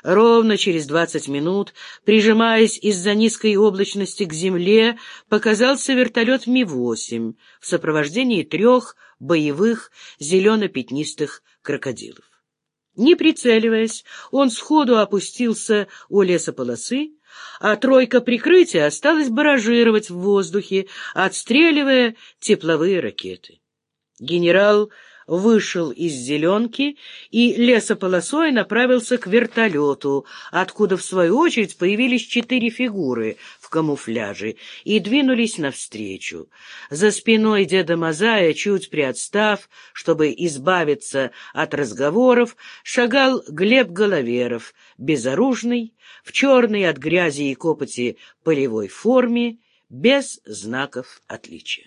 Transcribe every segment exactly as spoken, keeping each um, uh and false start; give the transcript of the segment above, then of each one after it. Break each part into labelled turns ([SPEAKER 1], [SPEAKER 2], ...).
[SPEAKER 1] Ровно через двадцать минут, прижимаясь из-за низкой облачности к земле, показался вертолет Ми восемь в сопровождении трех боевых зелено-пятнистых крокодилов. Не прицеливаясь, он сходу опустился у лесополосы, а тройка прикрытия осталась баражировать в воздухе, отстреливая тепловые ракеты. Генерал вышел из зеленки и лесополосой направился к вертолету, откуда, в свою очередь, появились четыре фигуры в камуфляже и двинулись навстречу. За спиной деда Мазая, чуть приотстав, чтобы избавиться от разговоров, шагал Глеб Головеров, безоружный, в черной от грязи и копоти полевой форме, без знаков отличия.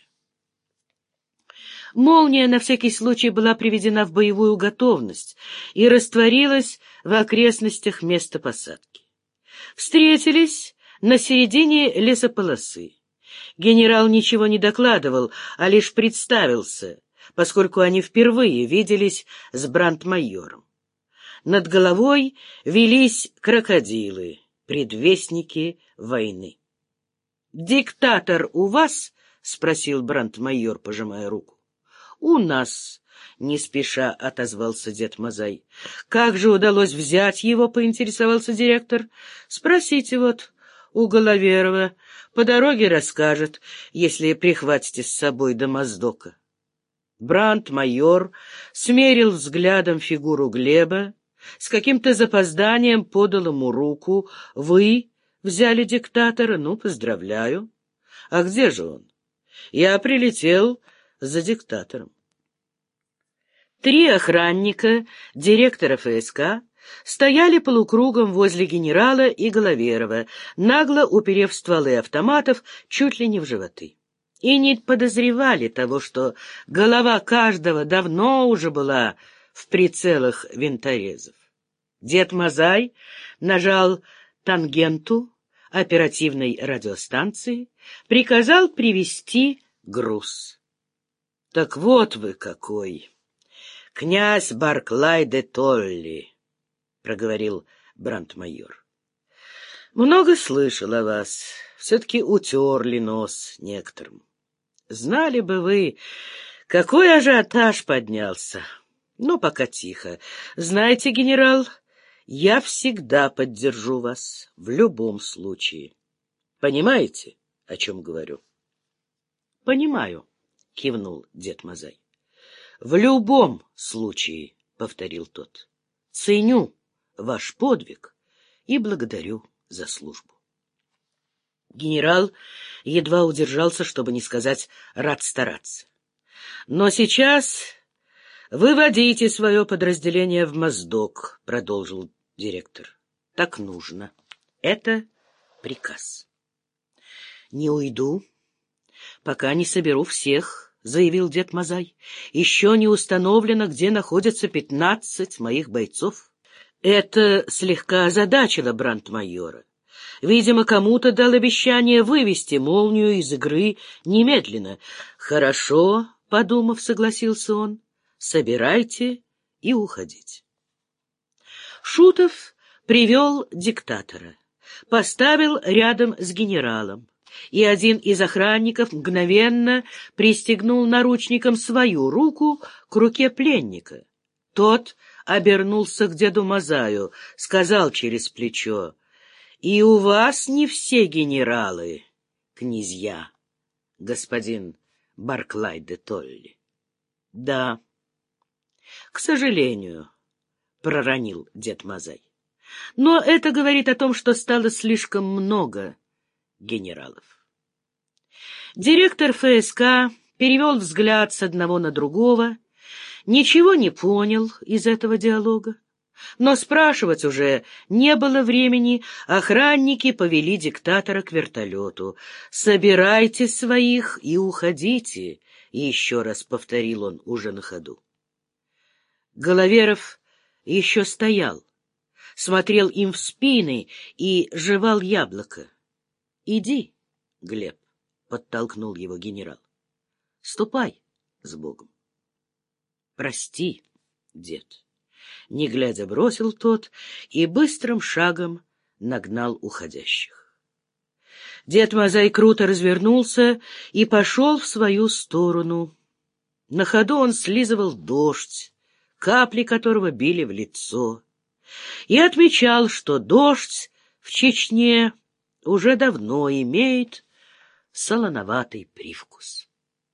[SPEAKER 1] Молния на всякий случай была приведена в боевую готовность и растворилась в окрестностях места посадки. Встретились на середине лесополосы. Генерал ничего не докладывал, а лишь представился, поскольку они впервые виделись с брандмайором. Над головой велись крокодилы, предвестники войны. «Диктатор у вас?» — спросил брандмайор, пожимая руку. «У нас», — не спеша отозвался дед Мазай. «Как же удалось взять его?» — поинтересовался директор. «Спросите вот у Головерова. По дороге расскажет, если прихватите с собой до Моздока». Брандмайор смерил взглядом фигуру Глеба, с каким-то запозданием подал ему руку. «Вы взяли диктатора? Ну, поздравляю. А где же он?» «Я прилетел за диктатором». Три охранника директора ФСК стояли полукругом возле генерала и Головерова, нагло уперев стволы автоматов чуть ли не в животы. И не подозревали того, что голова каждого давно уже была в прицелах винторезов. Дед Мазай нажал тангенту оперативной радиостанции, приказал привезти груз. «Так вот вы какой! Князь Барклай де Толли!» — проговорил брандмайор. «Много слышал о вас. Все-таки утерли нос некоторым. Знали бы вы, какой ажиотаж поднялся. Но пока тихо. Знаете, генерал, я всегда поддержу вас, в любом случае. Понимаете, о чем говорю?» «Понимаю», — кивнул дед Мазай. «В любом случае», — повторил тот, — «ценю ваш подвиг и благодарю за службу». Генерал едва удержался, чтобы не сказать «рад стараться». «Но сейчас выводите свое подразделение в Моздок», — продолжил директор. «Так нужно. Это приказ». «Не уйду, пока не соберу всех», — заявил дед Мазай. «Еще не установлено, где находятся пятнадцать моих бойцов». Это слегка озадачило брандмайора. Видимо, кому-то дал обещание вывести молнию из игры немедленно. «Хорошо», — подумав, согласился он, — «собирайте и уходите». Шутов привел диктатора, поставил рядом с генералом, и один из охранников мгновенно пристегнул наручником свою руку к руке пленника. Тот обернулся к деду Мазаю, сказал через плечо: «И у вас не все генералы, князья, господин Барклай де Толли». «Да, к сожалению», — проронил дед Мазай. «Но это говорит о том, что стало слишком много генералов». Директор ФСК перевел взгляд с одного на другого, ничего не понял из этого диалога. Но спрашивать уже не было времени, охранники повели диктатора к вертолету. «Собирайте своих и уходите», — еще раз повторил он уже на ходу. Головеров еще стоял, смотрел им в спины и жевал яблоко. «Иди, Глеб», — подтолкнул его генерал. «Ступай с Богом». «Прости, дед». Не глядя, бросил тот и быстрым шагом нагнал уходящих. Дед Мазай круто развернулся и пошел в свою сторону. На ходу он слизывал дождь, капли которого били в лицо, и отмечал, что дождь в Чечне уже давно имеет солоноватый привкус.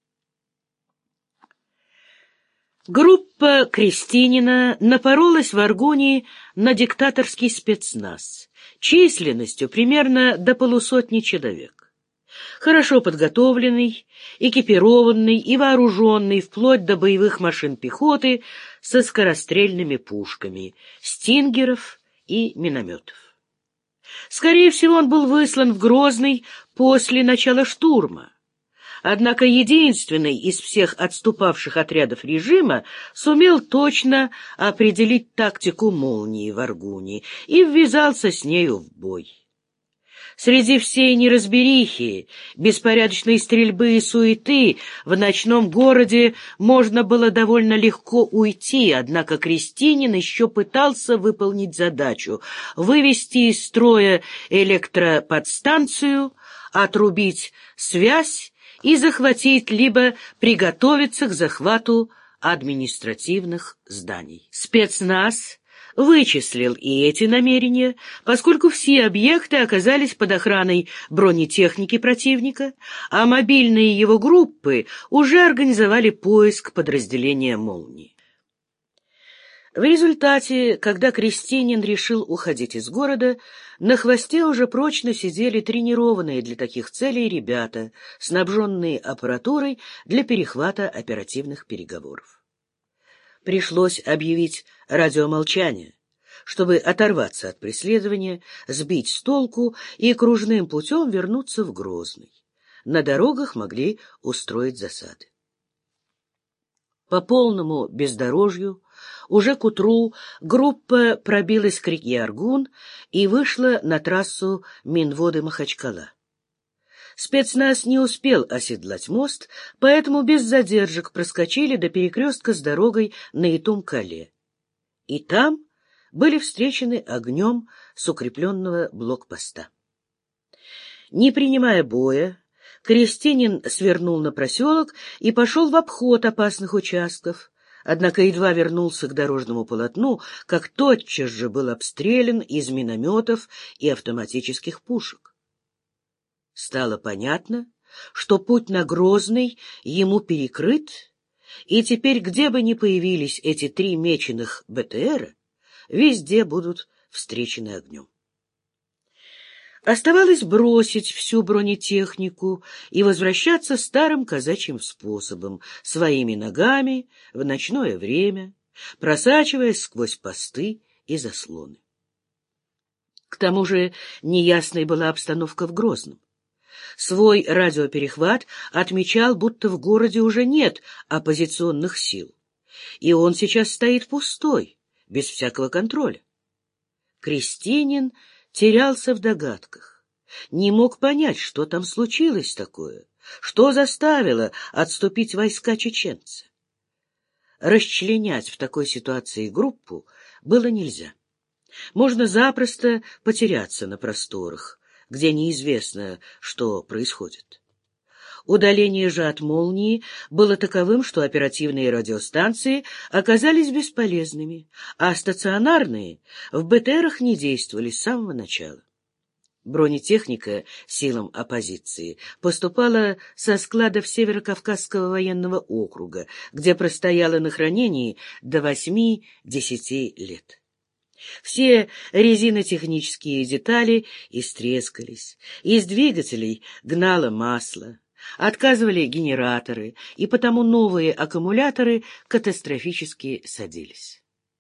[SPEAKER 1] Группа Крестинина напоролась в Аргунии на диктаторский спецназ, численностью примерно до полусотни человек. Хорошо подготовленный, экипированный и вооруженный вплоть до боевых машин пехоты со скорострельными пушками, стингеров и минометов. Скорее всего, он был выслан в Грозный после начала штурма. Однако единственный из всех отступавших отрядов режима сумел точно определить тактику молнии в Аргуне и ввязался с нею в бой. Среди всей неразберихи, беспорядочной стрельбы и суеты в ночном городе можно было довольно легко уйти, однако Крестинин еще пытался выполнить задачу — вывести из строя электроподстанцию, отрубить связь и захватить либо приготовиться к захвату административных зданий. Спецназ вычислил и эти намерения, поскольку все объекты оказались под охраной бронетехники противника, а мобильные его группы уже организовали поиск подразделения «Молнии». В результате, когда Крестинин решил уходить из города, на хвосте уже прочно сидели тренированные для таких целей ребята, снабженные аппаратурой для перехвата оперативных переговоров. Пришлось объявить радиомолчание, чтобы оторваться от преследования, сбить с толку и кружным путем вернуться в Грозный. На дорогах могли устроить засады. По полному бездорожью уже к утру группа пробилась к реке Аргун и вышла на трассу Минводы-Махачкала. Спецназ не успел оседлать мост, поэтому без задержек проскочили до перекрестка с дорогой на Итум-Кале. И там были встречены огнем с укрепленного блокпоста. Не принимая боя, Крестинин свернул на проселок и пошел в обход опасных участков, однако едва вернулся к дорожному полотну, как тотчас же был обстрелян из минометов и автоматических пушек. Стало понятно, что путь на Грозный ему перекрыт, и теперь, где бы ни появились эти три меченых БТРа, везде будут встречены огнем. Оставалось бросить всю бронетехнику и возвращаться старым казачьим способом, своими ногами, в ночное время, просачиваясь сквозь посты и заслоны. К тому же неясной была обстановка в Грозном. Свой радиоперехват отмечал, будто в городе уже нет оппозиционных сил, и он сейчас стоит пустой, без всякого контроля. Крестинин терялся в догадках, не мог понять, что там случилось такое, что заставило отступить войска чеченца. Расчленять в такой ситуации группу было нельзя. Можно запросто потеряться на просторах, где неизвестно, что происходит. Удаление же от молнии было таковым, что оперативные радиостанции оказались бесполезными, а стационарные в БТРах не действовали с самого начала. Бронетехника силам оппозиции поступала со складов Северокавказского военного округа, где простояла на хранении до восьми-десяти лет. Все резинотехнические детали истрескались, из двигателей гнало масло, отказывали генераторы, и потому новые аккумуляторы катастрофически садились.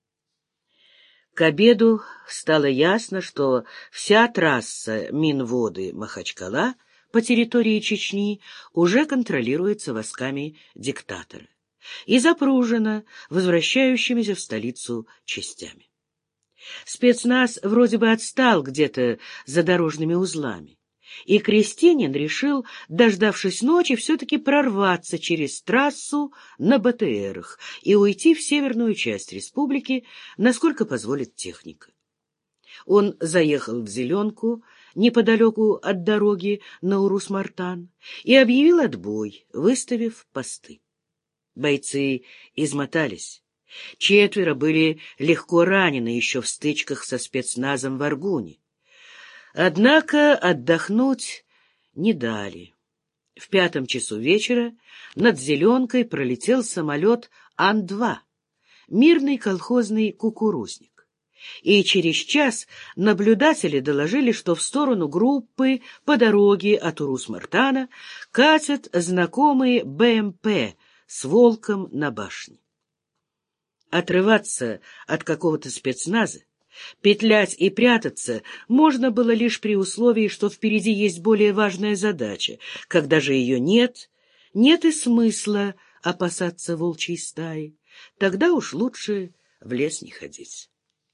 [SPEAKER 1] К обеду стало ясно, что вся трасса Минводы-Махачкала по территории Чечни уже контролируется войсками диктатора и запружена возвращающимися в столицу частями. Спецназ вроде бы отстал где-то за дорожными узлами, и крестьянин решил, дождавшись ночи, все-таки прорваться через трассу на БТРах и уйти в северную часть республики, насколько позволит техника. Он заехал в Зеленку, неподалеку от дороги на Урус-Мартан, и объявил отбой, выставив посты. Бойцы измотались. Четверо были легко ранены еще в стычках со спецназом в Аргуне. Однако отдохнуть не дали. В пятом часу вечера над Зеленкой пролетел самолет Ан два, мирный колхозный кукурузник. И через час наблюдатели доложили, что в сторону группы по дороге от Урус-Мартана катят знакомые БМП с волком на башне. Отрываться от какого-то спецназа, петлять и прятаться можно было лишь при условии, что впереди есть более важная задача. Когда же ее нет, нет и смысла опасаться волчьей стаи. Тогда уж лучше в лес не ходить.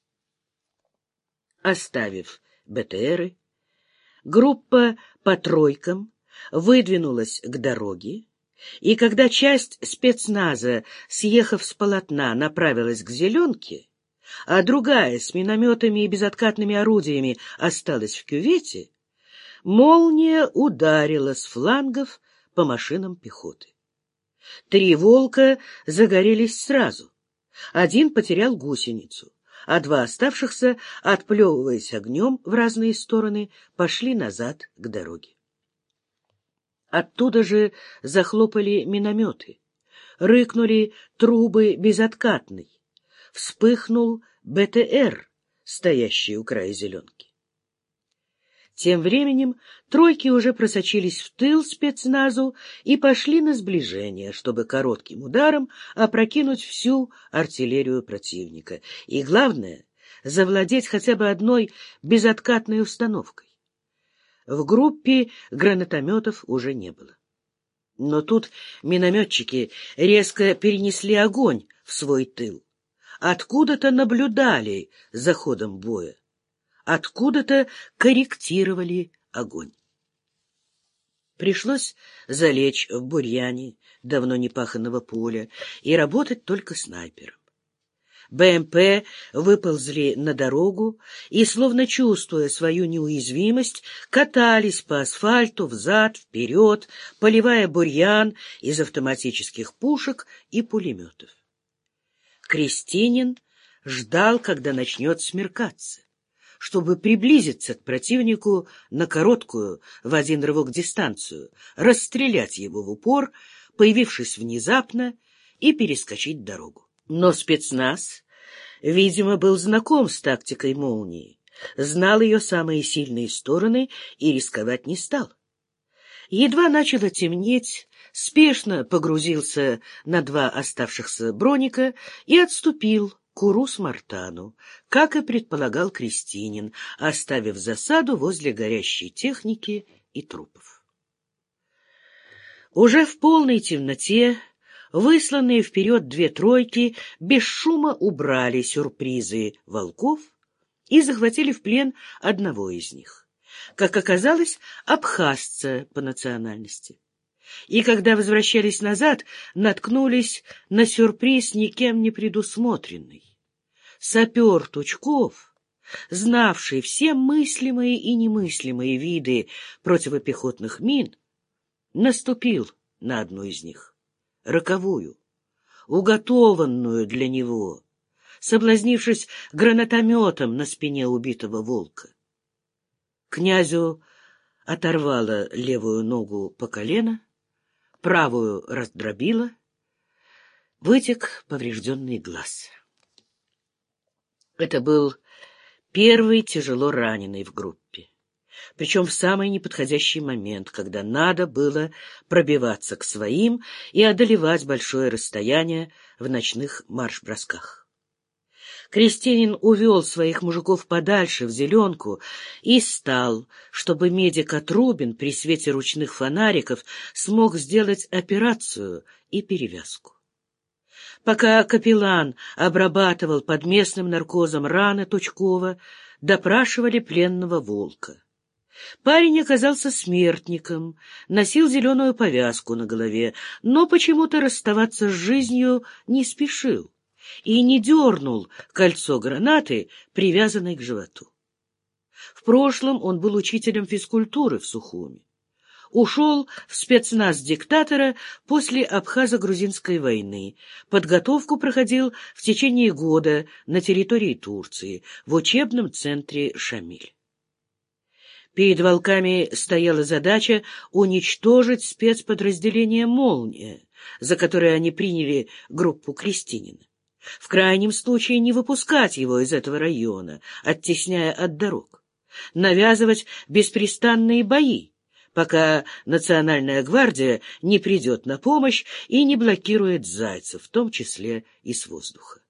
[SPEAKER 1] Оставив БТРы, группа по тройкам выдвинулась к дороге, и когда часть спецназа, съехав с полотна, направилась к Зеленке, а другая с минометами и безоткатными орудиями осталась в кювете, молния ударила с флангов по машинам пехоты. Три «Волка» загорелись сразу. Один потерял гусеницу, а два оставшихся, отплевываясь огнем в разные стороны, пошли назад к дороге. Оттуда же захлопали минометы, рыкнули трубы безоткатной, вспыхнул БТР, стоящий у края Зеленки. Тем временем тройки уже просочились в тыл спецназу и пошли на сближение, чтобы коротким ударом опрокинуть всю артиллерию противника. И главное — завладеть хотя бы одной безоткатной установкой. В группе гранатометов уже не было. Но тут минометчики резко перенесли огонь в свой тыл. Откуда-то наблюдали за ходом боя. Откуда-то корректировали огонь. Пришлось залечь в бурьяне давно непаханного поля и работать только снайпером. БМП выползли на дорогу и, словно чувствуя свою неуязвимость, катались по асфальту взад-вперед, поливая бурьян из автоматических пушек и пулеметов. Крестинин ждал, когда начнет смеркаться, чтобы приблизиться к противнику на короткую в один рывок дистанцию, расстрелять его в упор, появившись внезапно, и перескочить дорогу. Но спецназ, видимо, был знаком с тактикой молнии, знал ее самые сильные стороны и рисковать не стал. Едва начало темнеть, спешно погрузился на два оставшихся броника и отступил к Урус-Мартану, как и предполагал Крестинин, оставив засаду возле горящей техники и трупов. Уже в полной темноте высланные вперед две тройки без шума убрали сюрпризы волков и захватили в плен одного из них, как оказалось, абхазца по национальности. И когда возвращались назад, наткнулись на сюрприз никем не предусмотренный. Сапер Тучков, знавший все мыслимые и немыслимые виды противопехотных мин, наступил на одну из них, роковую, уготованную для него, соблазнившись гранатометом на спине убитого волка. Князю оторвало левую ногу по колено, правую раздробило, вытек поврежденный глаз. Это был первый тяжело раненый в группе, причем в самый неподходящий момент, когда надо было пробиваться к своим и одолевать большое расстояние в ночных марш-бросках. Крестинин увел своих мужиков подальше в Зеленку и стал, чтобы медик Отрубин при свете ручных фонариков смог сделать операцию и перевязку. Пока капеллан обрабатывал под местным наркозом раны Тучкова, допрашивали пленного волка. Парень оказался смертником, носил зеленую повязку на голове, но почему-то расставаться с жизнью не спешил и не дернул кольцо гранаты, привязанной к животу. В прошлом он был учителем физкультуры в Сухуми. Ушел в спецназ диктатора после Абхазо-грузинской войны. Подготовку проходил в течение года на территории Турции, в учебном центре «Шамиль». Перед волками стояла задача уничтожить спецподразделение «Молния», за которое они приняли группу Крестинина. В крайнем случае не выпускать его из этого района, оттесняя от дорог. Навязывать беспрестанные бои, пока Национальная гвардия не придет на помощь и не блокирует зайцев, в том числе и с воздуха.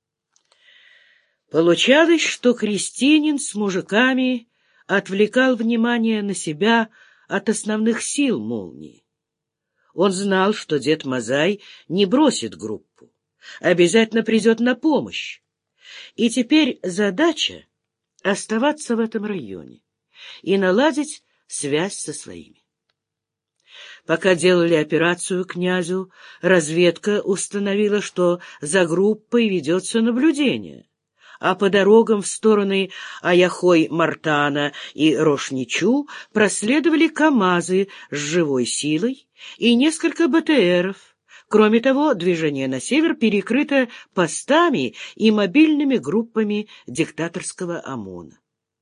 [SPEAKER 1] Получалось, что Крестинин с мужиками отвлекал внимание на себя от основных сил «Молнии». Он знал, что дед Мазай не бросит группу, обязательно придет на помощь. И теперь задача — оставаться в этом районе и наладить связь со своими. Пока делали операцию князю, разведка установила, что за группой ведется наблюдение, а по дорогам в стороны Аяхой-Мартана и Рошничу проследовали КАМАЗы с живой силой и несколько БТРов. Кроме того, движение на север перекрыто постами и мобильными группами диктаторского ОМОНа.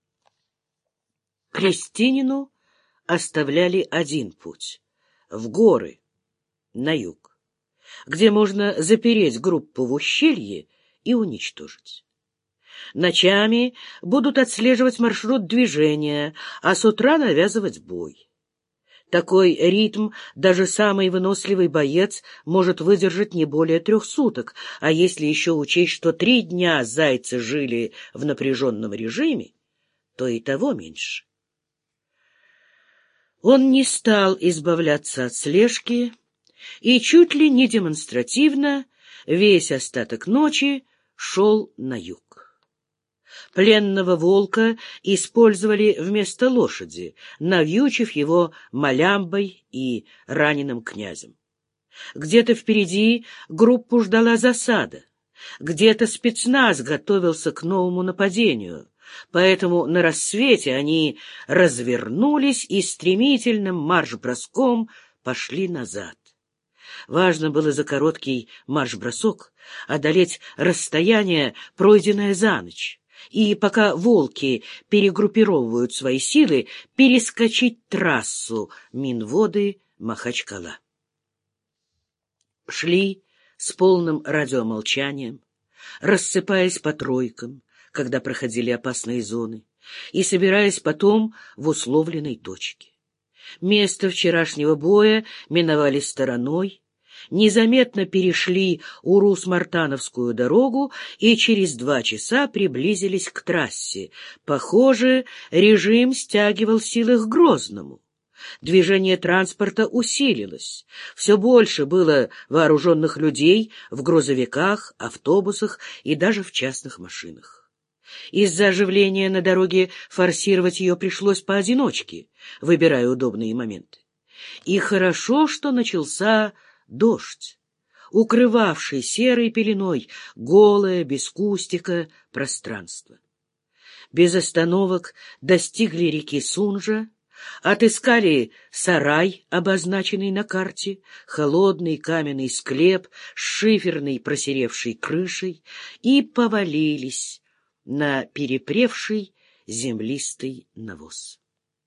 [SPEAKER 1] Крестинину оставляли один путь — в горы, на юг, где можно запереть группу в ущелье и уничтожить. Ночами будут отслеживать маршрут движения, а с утра навязывать бой. Такой ритм даже самый выносливый боец может выдержать не более трех суток, а если еще учесть, что три дня зайцы жили в напряженном режиме, то и того меньше. Он не стал избавляться от слежки и чуть ли не демонстративно весь остаток ночи шел на юг. Пленного волка использовали вместо лошади, навьючив его малямбой и раненым князем. Где-то впереди группу ждала засада, где-то спецназ готовился к новому нападению, поэтому на рассвете они развернулись и стремительным марш-броском пошли назад. Важно было за короткий марш-бросок одолеть расстояние, пройденное за ночь, и, пока волки перегруппировывают свои силы, перескочить трассу Минводы-Махачкала. Шли с полным радиомолчанием, рассыпаясь по тройкам, когда проходили опасные зоны, и собираясь потом в условленной точке. Место вчерашнего боя миновали стороной, незаметно перешли Урус-Мартановскую дорогу и через два часа приблизились к трассе. Похоже, режим стягивал силы к Грозному. Движение транспорта усилилось. Все больше было вооруженных людей в грузовиках, автобусах и даже в частных машинах. Из-за оживления на дороге форсировать ее пришлось поодиночке, выбирая удобные моменты. И хорошо, что начался дождь, укрывавший серой пеленой голое, без кустика, пространство. Без остановок достигли реки Сунжа, отыскали сарай, обозначенный на карте, холодный каменный склеп с шиферной просеревшей крышей, и повалились на перепревший землистый навоз.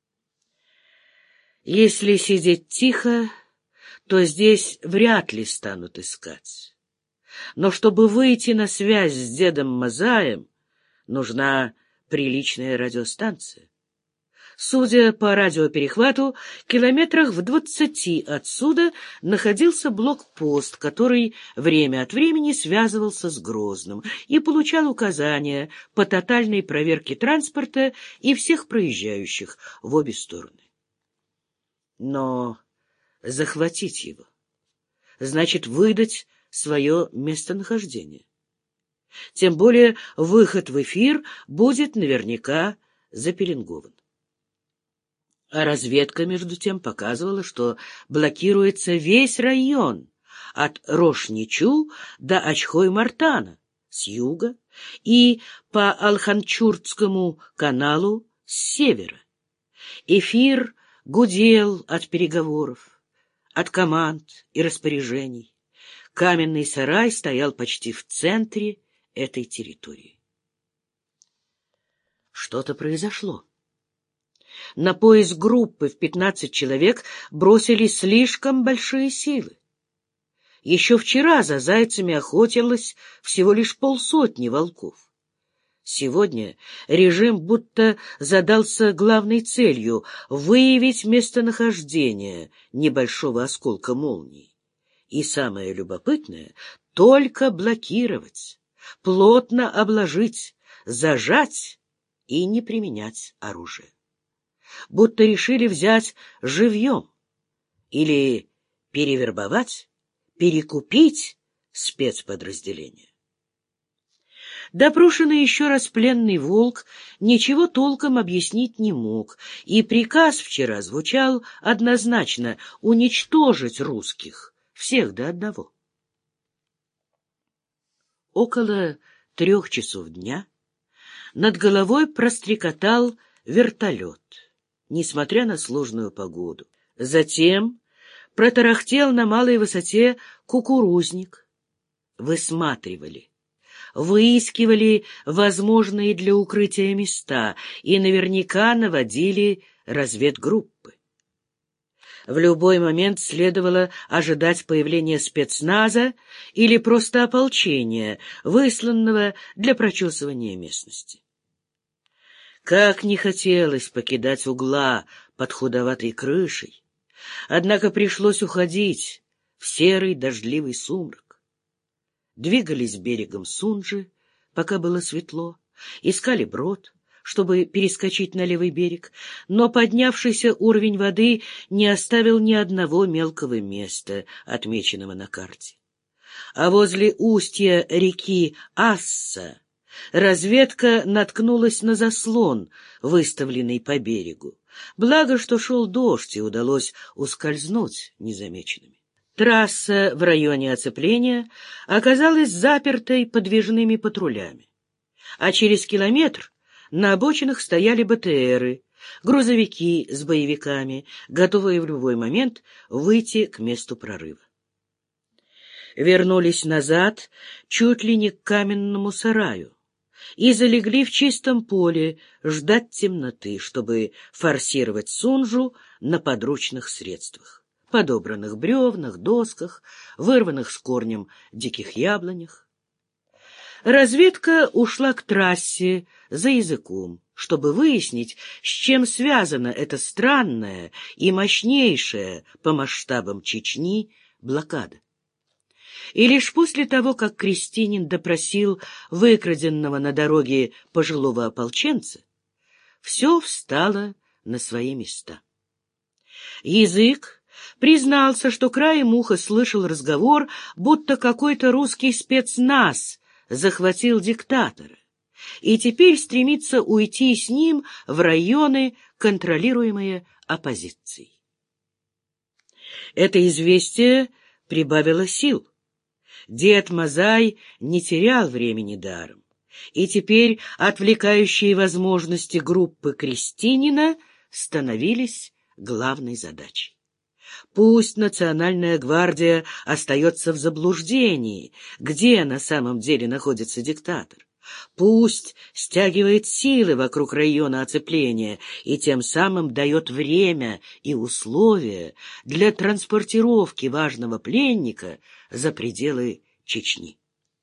[SPEAKER 1] Если сидеть тихо, то здесь вряд ли станут искать. Но чтобы выйти на связь с дедом Мазаем, нужна приличная радиостанция. Судя по радиоперехвату, километрах в двадцати отсюда находился блокпост, который время от времени связывался с Грозным и получал указания по тотальной проверке транспорта и всех проезжающих в обе стороны. Но захватить его значит выдать свое местонахождение. Тем более выход в эфир будет наверняка запеленгован. А разведка, между тем, показывала, что блокируется весь район от Рошничу до Очхой-Мартана с юга и по Алханчуртскому каналу с севера. Эфир гудел от переговоров, от команд и распоряжений. Каменный сарай стоял почти в центре этой территории. Что-то произошло. На поиск группы в пятнадцать человек бросили слишком большие силы. Еще вчера за зайцами охотилось всего лишь полсотни волков. Сегодня режим будто задался главной целью — выявить местонахождение небольшого осколка молнии. И самое любопытное — только блокировать, плотно обложить, зажать и не применять оружие. Будто решили взять живьем или перевербовать, перекупить спецподразделение. Допрошенный еще раз пленный волк ничего толком объяснить не мог, и приказ вчера звучал однозначно — уничтожить русских, всех до одного. Около трех часов дня над головой прострекотал вертолет, несмотря на сложную погоду. Затем протарахтел на малой высоте кукурузник. Высматривали, выискивали возможные для укрытия места и наверняка наводили разведгруппы. В любой момент следовало ожидать появления спецназа или просто ополчения, высланного для прочесывания местности. Как не хотелось покидать угла под худоватой крышей, однако пришлось уходить в серый дождливый сумрак. Двигались берегом Сунжи, пока было светло, искали брод, чтобы перескочить на левый берег, но поднявшийся уровень воды не оставил ни одного мелкого места, отмеченного на карте. А возле устья реки Асса разведка наткнулась на заслон, выставленный по берегу. Благо, что шел дождь, и удалось ускользнуть незамеченными. Трасса в районе оцепления оказалась запертой подвижными патрулями, а через километр на обочинах стояли БТРы, грузовики с боевиками, готовые в любой момент выйти к месту прорыва. Вернулись назад чуть ли не к каменному сараю и залегли в чистом поле ждать темноты, чтобы форсировать Сунжу на подручных средствах, подобранных бревнах, досках, вырванных с корнем диких яблонях. Разведка ушла к трассе за языком, чтобы выяснить, с чем связана эта странная и мощнейшая по масштабам Чечни блокада. И лишь после того, как крестьянин допросил выкраденного на дороге пожилого ополченца, все встало на свои места. Язык признался, что краем уха слышал разговор, будто какой-то русский спецназ захватил диктатора и теперь стремится уйти с ним в районы, контролируемые оппозицией. Это известие прибавило сил. Дед Мазай не терял времени даром, и теперь отвлекающие возможности группы крестьянина становились главной задачей. Пусть Национальная гвардия остается в заблуждении, где на самом деле находится диктатор. Пусть стягивает силы вокруг района оцепления и тем самым дает время и условия для транспортировки важного пленника за пределы Чечни.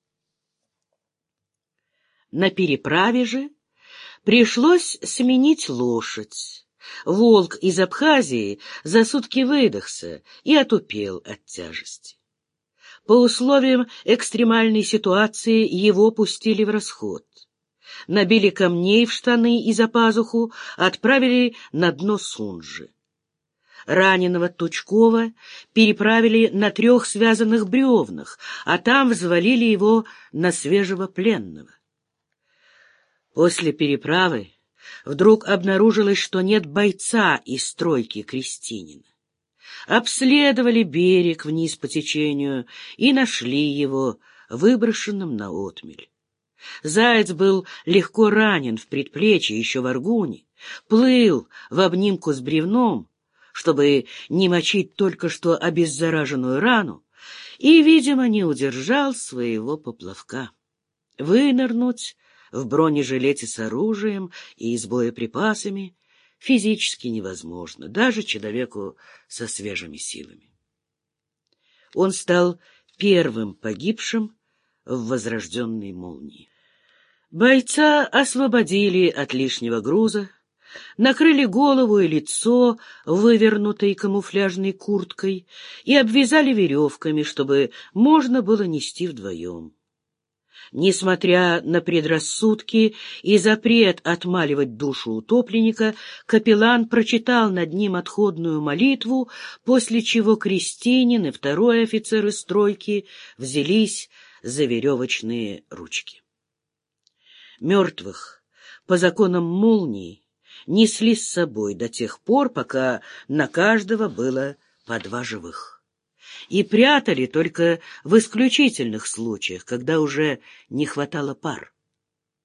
[SPEAKER 1] На переправе же пришлось сменить лошадь. Волк из Абхазии за сутки выдохся и отупел от тяжести. По условиям экстремальной ситуации его пустили в расход. Набили камней в штаны и за пазуху, отправили на дно Сунжи. Раненого Тучкова переправили на трех связанных бревнах, а там взвалили его на свежего пленного. После переправы Вдруг обнаружилось, что нет бойца из стройки Крестинина. Обследовали берег вниз по течению и нашли его выброшенным на отмель. Заяц был легко ранен в предплечье, еще в Аргуне, плыл в обнимку с бревном, чтобы не мочить только что обеззараженную рану, и, видимо, не удержал своего поплавка. Вынырнуть в бронежилете с оружием и с боеприпасами физически невозможно, даже человеку со свежими силами. Он стал первым погибшим в возрожденной молнии. Бойца освободили от лишнего груза, накрыли голову и лицо вывернутой камуфляжной курткой и обвязали веревками, чтобы можно было нести вдвоем. Несмотря на предрассудки и запрет отмаливать душу утопленника, капеллан прочитал над ним отходную молитву, после чего Крестинин и второй офицер из стройки взялись за веревочные ручки. Мертвых, по законам молнии, несли с собой до тех пор, пока на каждого было по два живых. И прятали только в исключительных случаях, когда уже не хватало пар.